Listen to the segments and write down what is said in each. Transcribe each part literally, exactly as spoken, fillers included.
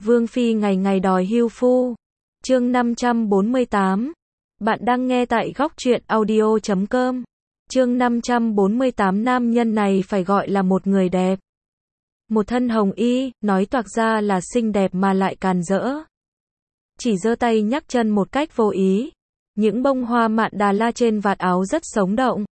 Vương Phi ngày ngày đòi hưu phu. Chương năm trăm bốn mươi tám. Bạn đang nghe tại góc truyện audio chấm com. Chương năm trăm bốn mươi tám. Nam nhân này phải gọi là một người đẹp. Một thân hồng y, nói toạc ra là xinh đẹp mà lại càn rỡ. Chỉ giơ tay nhắc chân một cách vô ý. Những bông hoa mạn đà la trên vạt áo rất sống động.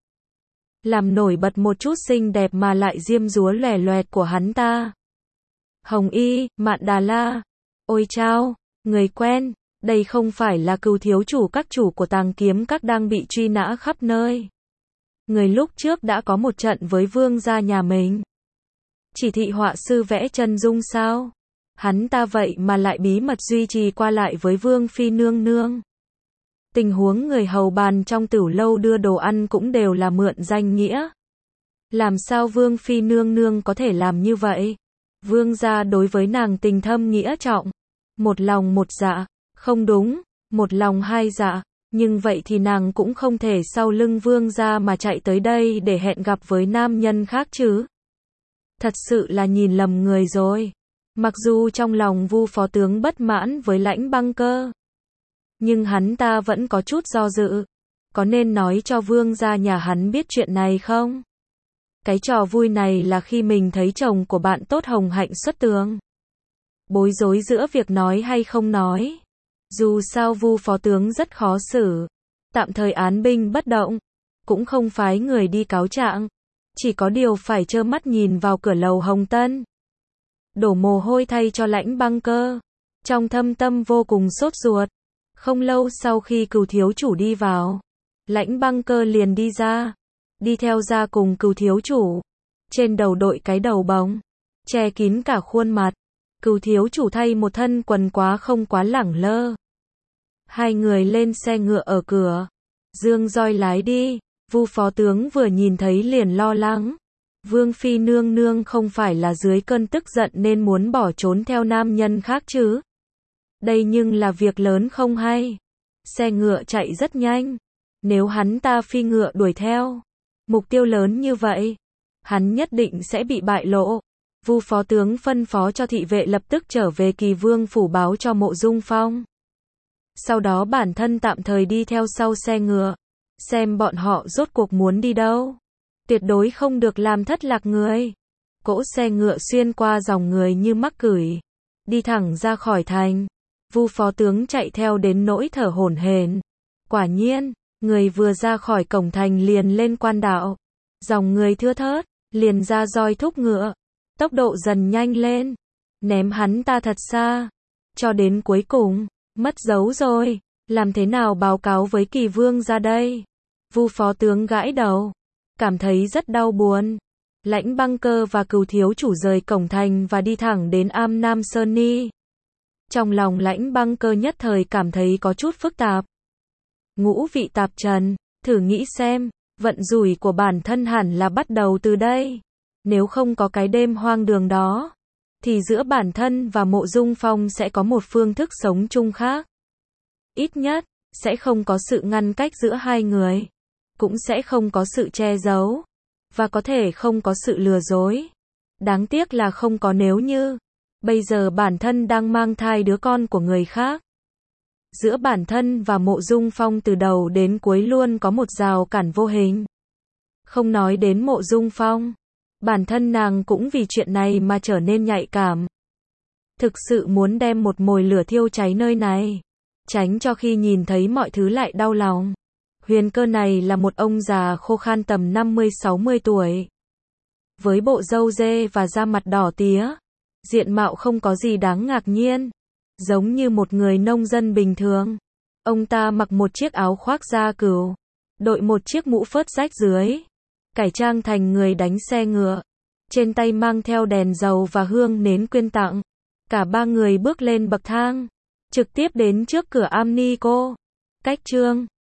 Làm nổi bật một chút xinh đẹp mà lại diêm dúa lòe loẹt của hắn ta. Hồng y, mạn đà la. Ôi chao, người quen, đây không phải là Cừu thiếu chủ các chủ của Tàng Kiếm Các đang bị truy nã khắp nơi. Người lúc trước đã có một trận với vương gia nhà mình. Chỉ thị họa sư vẽ chân dung sao? Hắn ta vậy mà lại bí mật duy trì qua lại với Vương Phi nương nương. Tình huống người hầu bàn trong tửu lâu đưa đồ ăn cũng đều là mượn danh nghĩa. Làm sao Vương Phi nương nương có thể làm như vậy? Vương gia đối với nàng tình thâm nghĩa trọng. Một lòng một dạ. Không đúng, một lòng hai dạ. Nhưng vậy thì nàng cũng không thể sau lưng vương gia mà chạy tới đây để hẹn gặp với nam nhân khác chứ. Thật sự là nhìn lầm người rồi. Mặc dù trong lòng Vu phó tướng bất mãn với Lãnh Băng Cơ, nhưng hắn ta vẫn có chút do dự. Có nên nói cho vương gia nhà hắn biết chuyện này không? Cái trò vui này là khi mình thấy chồng của bạn tốt hồng hạnh xuất tường. Bối rối giữa việc nói hay không nói. Dù sao Vu phó tướng rất khó xử. Tạm thời án binh bất động. Cũng không phái người đi cáo trạng. Chỉ có điều phải trơ mắt nhìn vào cửa lầu Hồng Tân. Đổ mồ hôi thay cho Lãnh Băng Cơ. Trong thâm tâm vô cùng sốt ruột. Không lâu sau khi Cừu thiếu chủ đi vào, Lãnh Băng Cơ liền đi ra. Đi theo ra cùng Cừu thiếu chủ. Trên đầu đội cái đầu bóng, che kín cả khuôn mặt. Cừu thiếu chủ thay một thân quần quá không quá lẳng lơ. Hai người lên xe ngựa ở cửa. Dương roi lái đi. Vu phó tướng vừa nhìn thấy liền lo lắng. Vương Phi nương nương không phải là dưới cơn tức giận nên muốn bỏ trốn theo nam nhân khác chứ? Đây nhưng là việc lớn không hay. Xe ngựa chạy rất nhanh. Nếu hắn ta phi ngựa đuổi theo, mục tiêu lớn như vậy, hắn nhất định sẽ bị bại lộ. Vu phó tướng phân phó cho thị vệ lập tức trở về Kỳ Vương phủ báo cho Mộ Dung Phong. Sau đó bản thân tạm thời đi theo sau xe ngựa, xem bọn họ rốt cuộc muốn đi đâu. Tuyệt đối không được làm thất lạc người. Cỗ xe ngựa xuyên qua dòng người như mắc cửi, đi thẳng ra khỏi thành. Vu phó tướng chạy theo đến nỗi thở hổn hển. Quả nhiên, người vừa ra khỏi cổng thành liền lên quan đạo. Dòng người thưa thớt, liền ra roi thúc ngựa. Tốc độ dần nhanh lên, ném hắn ta thật xa. Cho đến cuối cùng, mất dấu rồi. Làm thế nào báo cáo với Kỳ Vương ra đây? Vu phó tướng gãi đầu, cảm thấy rất đau buồn. Lãnh Băng Cơ và Cừu thiếu chủ rời cổng thành và đi thẳng đến Am Nam Sơn Ni. Trong lòng Lãnh Băng Cơ nhất thời cảm thấy có chút phức tạp. Ngũ vị tạp trần, thử nghĩ xem, vận rủi của bản thân hẳn là bắt đầu từ đây. Nếu không có cái đêm hoang đường đó, thì giữa bản thân và Mộ Dung Phong sẽ có một phương thức sống chung khác. Ít nhất, sẽ không có sự ngăn cách giữa hai người. Cũng sẽ không có sự che giấu. Và có thể không có sự lừa dối. Đáng tiếc là không có nếu như. Bây giờ bản thân đang mang thai đứa con của người khác. Giữa bản thân và Mộ Dung Phong từ đầu đến cuối luôn có một rào cản vô hình. Không nói đến Mộ Dung Phong, bản thân nàng cũng vì chuyện này mà trở nên nhạy cảm. Thực sự muốn đem một mồi lửa thiêu cháy nơi này, tránh cho khi nhìn thấy mọi thứ lại đau lòng. Huyền Cơ này là một ông già khô khan tầm năm mươi sáu mươi tuổi. Với bộ râu dê và da mặt đỏ tía, diện mạo không có gì đáng ngạc nhiên. Giống như một người nông dân bình thường. Ông ta mặc một chiếc áo khoác da cừu, đội một chiếc mũ phớt rách dưới, cải trang thành người đánh xe ngựa. Trên tay mang theo đèn dầu và hương nến quyên tặng. Cả ba người bước lên bậc thang, trực tiếp đến trước cửa Am Ni Cô. Cách Trương,